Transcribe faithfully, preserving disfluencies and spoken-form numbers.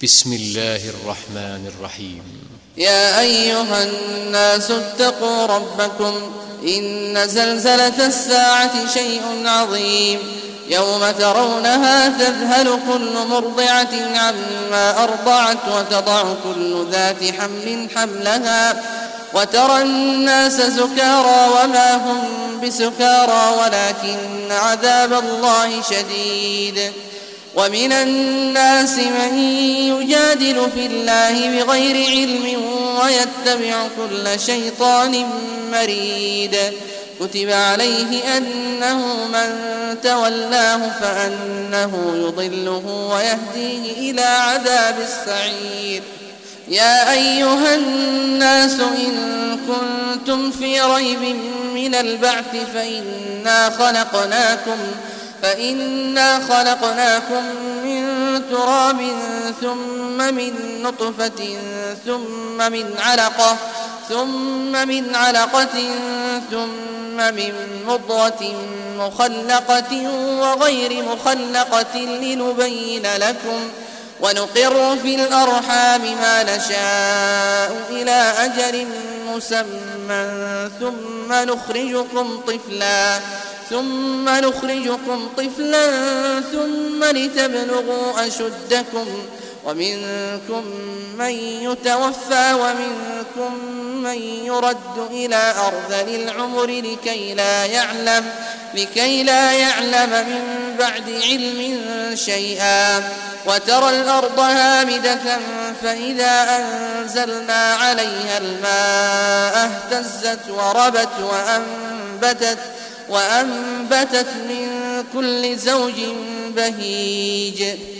بسم الله الرحمن الرحيم. يا أيها الناس اتقوا ربكم إن زلزلة الساعة شيء عظيم يوم ترونها تذهل كل مرضعة عما أرضعت وتضع كل ذات حمل حملها وترى الناس سكارى وما هم بسكارى ولكن عذاب الله شديد. ومن الناس من يجادل في الله بغير علم ويتبع كل شيطان مريد. كتب عليه أنه من تولاه فأنه يضله ويهديه إلى عذاب السعير. يا أيها الناس إن كنتم في ريب من البعث فإنا خلقناكم فإنا خلقناكم من تراب ثم من نطفة ثم من علقة ثم من علقة ثم من مضغة مخلقة وغير مخلقة لنبين لكم ونقر في الأرحام ما نشاء إلى أجل مسمى ثم نخرجكم طفلا ثم نخرجكم طفلا ثم لتبلغوا أشدكم ومنكم من يتوفى ومنكم من يرد إلى أرذل العمر لكي لا يعلم لكي لا يعلم من بعد علم شيئا. وترى الأرض هامدة فإذا أنزلنا عليها الماء اهتزت وربت وأنبتت وأنبتت من كل زوج بهيج.